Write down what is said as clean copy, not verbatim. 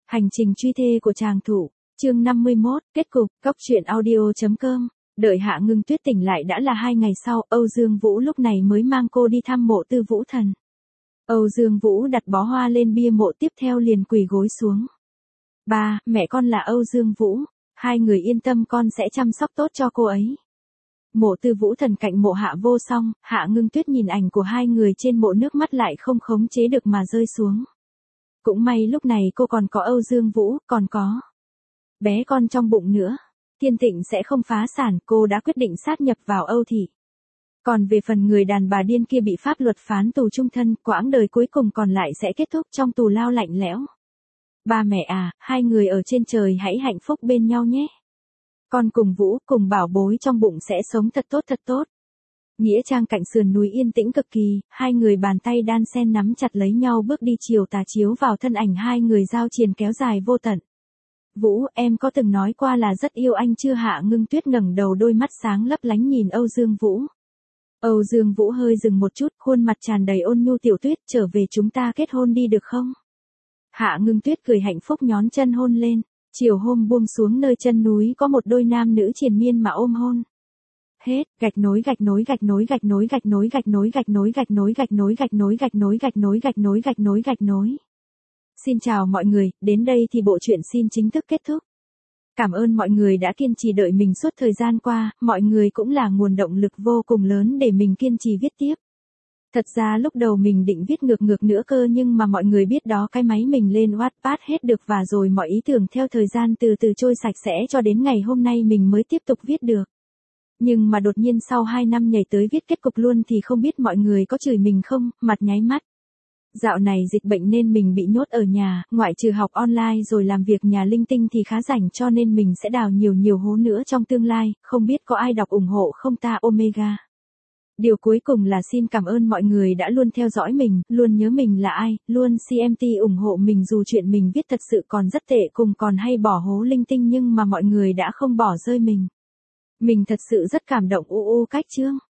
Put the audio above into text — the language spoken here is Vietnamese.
Hành trình truy thê của chàng thủ, chương 51, kết cục, cóc truyện audio.com. Đợi Hạ Ngưng Tuyết tỉnh lại đã là 2 ngày sau, Âu Dương Vũ lúc này mới mang cô đi thăm mộ Tư Vũ Thần. Âu Dương Vũ đặt bó hoa lên bia mộ tiếp theo liền quỳ gối xuống. Ba, mẹ con là Âu Dương Vũ, hai người yên tâm con sẽ chăm sóc tốt cho cô ấy. Mộ Tư Vũ Thần cạnh mộ Hạ Vô Song, Hạ Ngưng Tuyết nhìn ảnh của hai người trên mộ nước mắt lại không khống chế được mà rơi xuống. Cũng may lúc này cô còn có Âu Dương Vũ, còn có bé con trong bụng nữa. Thiên Tịnh sẽ không phá sản, cô đã quyết định sát nhập vào Âu Thị. Còn về phần người đàn bà điên kia bị pháp luật phán tù chung thân, quãng đời cuối cùng còn lại sẽ kết thúc trong tù lao lạnh lẽo. Ba mẹ à, hai người ở trên trời hãy hạnh phúc bên nhau nhé. Con cùng Vũ, cùng bảo bối trong bụng sẽ sống thật tốt thật tốt. Nghĩa trang cạnh sườn núi yên tĩnh cực kỳ, hai người bàn tay đan sen nắm chặt lấy nhau bước đi chiều tà chiếu vào thân ảnh hai người giao triền kéo dài vô tận. Vũ, em có từng nói qua là rất yêu anh chưa? Hạ Ngưng Tuyết ngẩng đầu đôi mắt sáng lấp lánh nhìn Âu Dương Vũ. Âu Dương Vũ hơi dừng một chút, khuôn mặt tràn đầy ôn nhu. Tiểu Tuyết, trở về chúng ta kết hôn đi được không? Hạ Ngưng Tuyết cười hạnh phúc nhón chân hôn lên, chiều hôm buông xuống nơi chân núi có một đôi nam nữ triền miên mà ôm hôn. Hết, gạch nối gạch nối gạch nối gạch nối gạch nối gạch nối gạch nối gạch nối gạch nối gạch nối gạch nối gạch nối gạch nối gạch nối gạch nối. Xin chào mọi người, đến đây thì bộ truyện xin chính thức kết thúc. Cảm ơn mọi người đã kiên trì đợi mình suốt thời gian qua, mọi người cũng là nguồn động lực vô cùng lớn để mình kiên trì viết tiếp. Thật ra lúc đầu mình định viết ngược nữa cơ nhưng mà mọi người biết đó, cái máy mình lên Wattpad hết được và rồi mọi ý tưởng theo thời gian từ từ trôi sạch sẽ cho đến ngày hôm nay mình mới tiếp tục viết được. Nhưng mà đột nhiên sau 2 năm nhảy tới viết kết cục luôn thì không biết mọi người có chửi mình không, mặt nháy mắt. Dạo này dịch bệnh nên mình bị nhốt ở nhà, ngoại trừ học online rồi làm việc nhà linh tinh thì khá rảnh cho nên mình sẽ đào nhiều hố nữa trong tương lai, không biết có ai đọc ủng hộ không ta Omega. Điều cuối cùng là xin cảm ơn mọi người đã luôn theo dõi mình, luôn nhớ mình là ai, luôn CMT ủng hộ mình dù chuyện mình viết thật sự còn rất tệ cùng còn hay bỏ hố linh tinh nhưng mà mọi người đã không bỏ rơi mình. Mình thật sự rất cảm động. Cách chương.